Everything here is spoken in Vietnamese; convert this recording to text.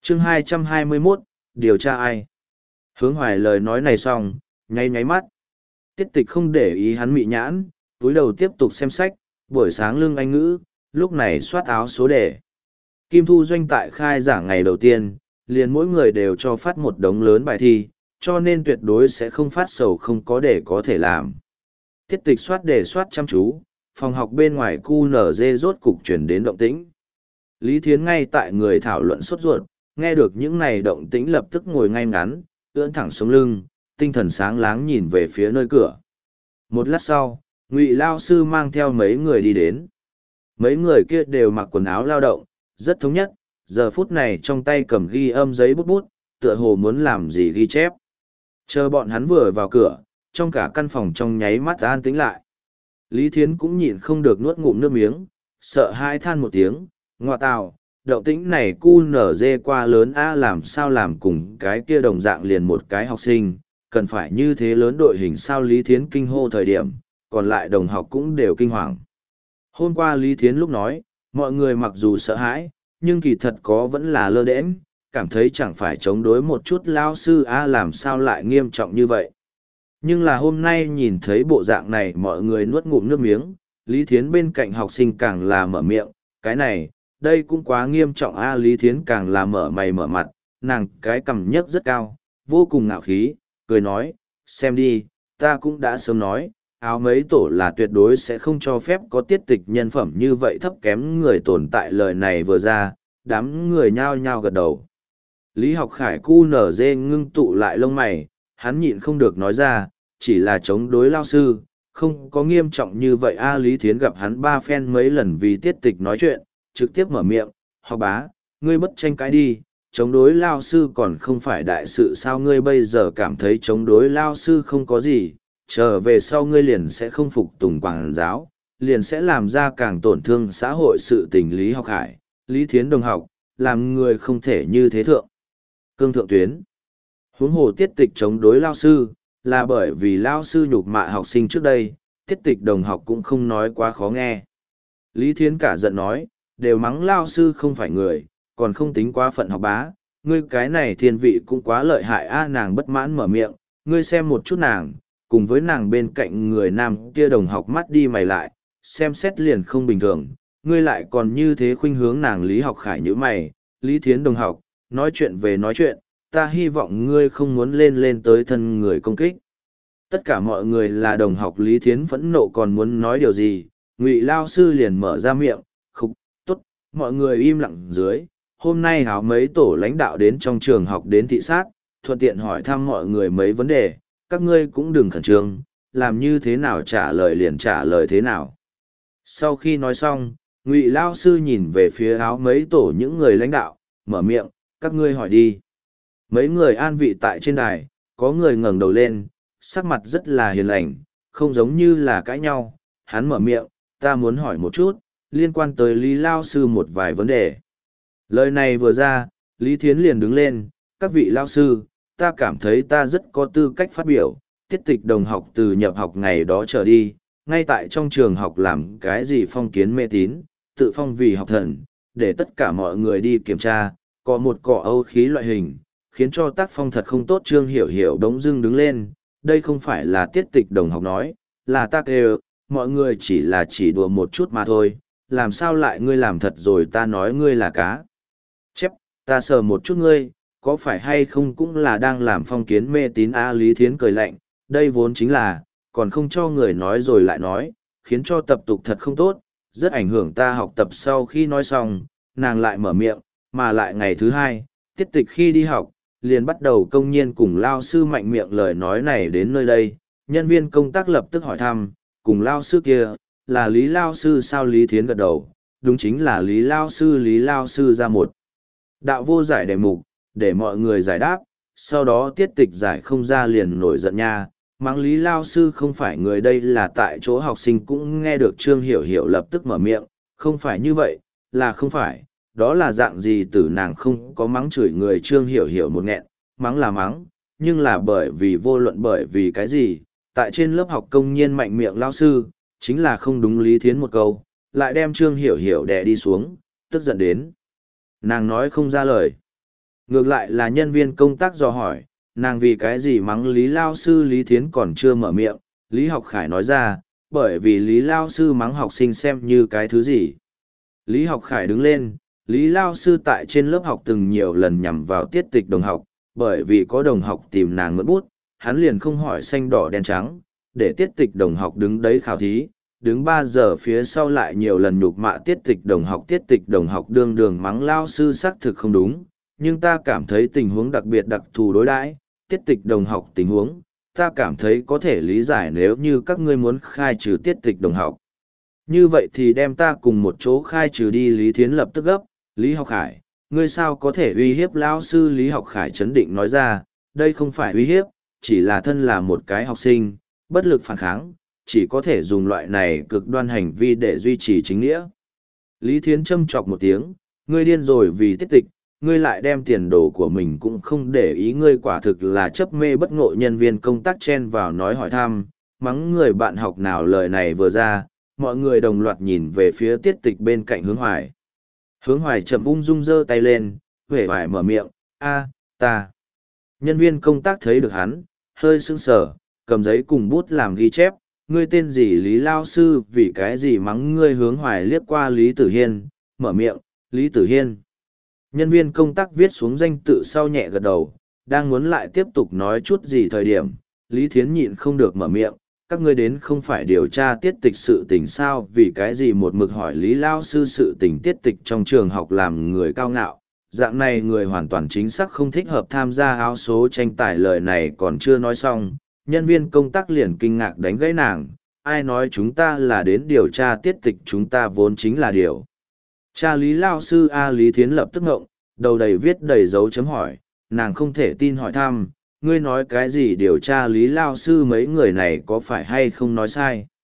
Chương 221, điều tra ai? Hướng Hoài lời nói này xong, nháy nháy mắt. Tiết Tịch không để ý hắn mị nhãn, túi đầu tiếp tục xem sách, buổi sáng lưng Anh ngữ, lúc này soát áo số đề. Kim Thu Doanh tại khai giảng ngày đầu tiên, liền mỗi người đều cho phát một đống lớn bài thi, cho nên tuyệt đối sẽ không phát sầu không có để có thể làm. Tiết Tịch soát đề soát chăm chú, phòng học bên ngoài cu nở dê rốt cục chuyển đến động tĩnh. Lý Thiến ngay tại người thảo luận sốt ruột, nghe được những này động tĩnh lập tức ngồi ngay ngắn, ưỡn thẳng sống lưng, tinh thần sáng láng nhìn về phía nơi cửa. Một lát sau, Ngụy lao sư mang theo mấy người đi đến. Mấy người kia đều mặc quần áo lao động, rất thống nhất, giờ phút này trong tay cầm ghi âm giấy bút bút, tựa hồ muốn làm gì ghi chép. Chờ bọn hắn vừa vào cửa, trong cả căn phòng trong nháy mắt an tĩnh lại. Lý Thiến cũng nhịn không được nuốt ngụm nước miếng, sợ hãi than một tiếng, ngoa tào, động tĩnh này cu nở dê qua lớn a, làm sao làm cùng cái kia đồng dạng liền một cái học sinh, cần phải như thế lớn đội hình sao. Lý Thiến kinh hô thời điểm, còn lại đồng học cũng đều kinh hoàng. Hôm qua Lý Thiến lúc nói, mọi người mặc dù sợ hãi, nhưng kỳ thật có vẫn là lơ đễnh, cảm thấy chẳng phải chống đối một chút lao sư a, làm sao lại nghiêm trọng như vậy. Nhưng là hôm nay nhìn thấy bộ dạng này mọi người nuốt ngụm nước miếng, Lý Thiến bên cạnh học sinh càng là mở miệng, cái này, đây cũng quá nghiêm trọng a. Lý Thiến càng là mở mày mở mặt, nàng cái cằm nhấc rất cao, vô cùng ngạo khí, cười nói, xem đi, ta cũng đã sớm nói, áo mấy tổ là tuyệt đối sẽ không cho phép có tiết tịch nhân phẩm như vậy thấp kém người tồn tại. Lời này vừa ra, đám người nhao nhao gật đầu. Lý Học Khải cu nở dê ngưng tụ lại lông mày, hắn nhịn không được nói ra, chỉ là chống đối lao sư, không có nghiêm trọng như vậy a. Lý Thiến gặp hắn ba phen mấy lần vì tiết tịch nói chuyện, trực tiếp mở miệng, học bá, ngươi bất tranh cãi đi, chống đối lao sư còn không phải đại sự sao. Ngươi bây giờ cảm thấy chống đối lao sư không có gì, trở về sau ngươi liền sẽ không phục tùng quảng giáo, liền sẽ làm ra càng tổn thương xã hội sự tình. Lý Học Hải, Lý Thiến đồng học, làm người không thể như thế cương thượng tuyến. Huống hồ tiết tịch chống đối lao sư, là bởi vì lao sư nhục mạ học sinh trước đây, tiết tịch đồng học cũng không nói quá khó nghe. Lý Thiến cả giận nói, đều mắng lao sư không phải người, còn không tính quá phận học bá, ngươi cái này thiên vị cũng quá lợi hại a. Nàng bất mãn mở miệng, ngươi xem một chút nàng, cùng với nàng bên cạnh người nam kia đồng học mắt đi mày lại, xem xét liền không bình thường, ngươi lại còn như thế khuynh hướng nàng. Lý Học Khải nhíu mày, Lý Thiến đồng học, nói chuyện về nói chuyện, ta hy vọng ngươi không muốn lên tới thân người công kích. Tất cả mọi người là đồng học. Lý Thiến phẫn nộ còn muốn nói điều gì, Ngụy lao sư liền mở ra miệng, khục, tốt, mọi người im lặng dưới. Hôm nay háo mấy tổ lãnh đạo đến trong trường học đến thị sát, thuận tiện hỏi thăm mọi người mấy vấn đề, các ngươi cũng đừng khẩn trương, làm như thế nào trả lời liền trả lời thế nào. Sau khi nói xong, Ngụy lao sư nhìn về phía áo mấy tổ những người lãnh đạo, mở miệng, các ngươi hỏi đi. Mấy người an vị tại trên đài, có người ngẩng đầu lên, sắc mặt rất là hiền lành, không giống như là cãi nhau. Hắn mở miệng, ta muốn hỏi một chút, liên quan tới Lý lao sư một vài vấn đề. Lời này vừa ra, Lý Thiến liền đứng lên, các vị lao sư, ta cảm thấy ta rất có tư cách phát biểu. Tiết tịch đồng học từ nhập học ngày đó trở đi, ngay tại trong trường học làm cái gì phong kiến mê tín, tự phong vì học thần, để tất cả mọi người đi kiểm tra, có một cỏ âu khí loại hình, khiến cho tác phong thật không tốt. Trương Hiểu Hiểu đống dưng đứng lên, đây không phải là tiết tịch đồng học nói, là ta kêu, mọi người chỉ đùa một chút mà thôi, làm sao lại ngươi làm thật rồi. Ta nói ngươi là cá chép, ta sờ một chút ngươi, có phải hay không cũng là đang làm phong kiến mê tín a. Lý Thiến cười lạnh, đây vốn chính là, còn không cho người nói rồi lại nói, khiến cho tập tục thật không tốt, rất ảnh hưởng ta học tập. Sau khi nói xong, nàng lại mở miệng, mà lại ngày thứ hai, tiết tịch khi đi học, liền bắt đầu công nhiên cùng lao sư mạnh miệng. Lời nói này đến nơi đây, nhân viên công tác lập tức hỏi thăm, cùng lao sư kia, là Lý lao sư sao? Lý Thiến gật đầu, đúng chính là Lý lao sư. Lý lao sư ra một đạo vô giải đề mục, để mọi người giải đáp, sau đó tiết tịch giải không ra liền nổi giận nha, mắng Lý lao sư không phải người. Đây là tại chỗ học sinh cũng nghe được. Trương Hiểu Hiểu lập tức mở miệng, không phải như vậy, là không phải, đó là dạng gì tử. Nàng không có mắng chửi người. Trương Hiểu Hiểu một nghẹn, mắng là mắng, nhưng là bởi vì vô luận bởi vì cái gì, tại trên lớp học công nhiên mạnh miệng lao sư, chính là không đúng. Lý Thiến một câu, lại đem Trương Hiểu Hiểu đè đi xuống, tức giận đến nàng nói không ra lời. Ngược lại là nhân viên công tác dò hỏi, nàng vì cái gì mắng Lý Lao Sư Lý Thiến còn chưa mở miệng, Lý Học Khải nói ra, bởi vì Lý Lao Sư mắng học sinh xem như cái thứ gì. Lý Học Khải đứng lên, Lý Lao Sư tại trên lớp học từng nhiều lần nhằm vào tiết tịch đồng học, bởi vì có đồng học tìm nàng mượn bút, hắn liền không hỏi xanh đỏ đen trắng, để tiết tịch đồng học đứng đấy khảo thí, đứng 3 giờ phía sau lại nhiều lần nhục mạ tiết tịch đồng học đương đường mắng Lao Sư xác thực không đúng, nhưng ta cảm thấy tình huống đặc biệt đặc thù đối đãi, tiết tịch đồng học tình huống, ta cảm thấy có thể lý giải nếu như các ngươi muốn khai trừ tiết tịch đồng học. Như vậy thì đem ta cùng một chỗ khai trừ đi. Lý Thiến lập tức gấp, Lý Học Khải, ngươi sao có thể uy hiếp lão sư? Lý Học Khải chấn định nói ra, đây không phải uy hiếp, chỉ là thân là một cái học sinh, bất lực phản kháng, chỉ có thể dùng loại này cực đoan hành vi để duy trì chính nghĩa. Lý Thiến châm chọc một tiếng, ngươi điên rồi vì tiết tịch, ngươi lại đem tiền đồ của mình cũng không để ý, ngươi quả thực là chấp mê bất ngộ. Nhân viên công tác chen vào nói hỏi thăm, mắng người bạn học nào. Lời này vừa ra, mọi người đồng loạt nhìn về phía tiết tịch bên cạnh Hướng Hoài. Hướng Hoài chậm ung dung giơ tay lên, huệ vải mở miệng, ta. Nhân viên công tác thấy được hắn, hơi sững sờ, cầm giấy cùng bút làm ghi chép, ngươi tên gì? Lý Lao Sư vì cái gì mắng ngươi? Hướng Hoài liếc qua Lý Tử Hiên, mở miệng, Lý Tử Hiên. Nhân viên công tác viết xuống danh tự sau nhẹ gật đầu, đang muốn lại tiếp tục nói chút gì thời điểm, Lý Thiến nhịn không được mở miệng, các ngươi đến không phải điều tra tiết tịch sự tình sao? Vì cái gì một mực hỏi Lý Lao Sư sự tình tiết tịch trong trường học làm người cao ngạo, dạng này người hoàn toàn chính xác không thích hợp tham gia áo số tranh tài. Lời này còn chưa nói xong, nhân viên công tác liền kinh ngạc đánh gãy nàng, ai nói chúng ta là đến điều tra tiết tịch, chúng ta vốn chính là điều tra Lý Lao Sư a. Lý Thiến lập tức ngộng, đầu đầy viết đầy dấu chấm hỏi, nàng không thể tin hỏi thăm, ngươi nói cái gì điều tra Lý Lao Sư? Mấy người này có phải hay không nói sai?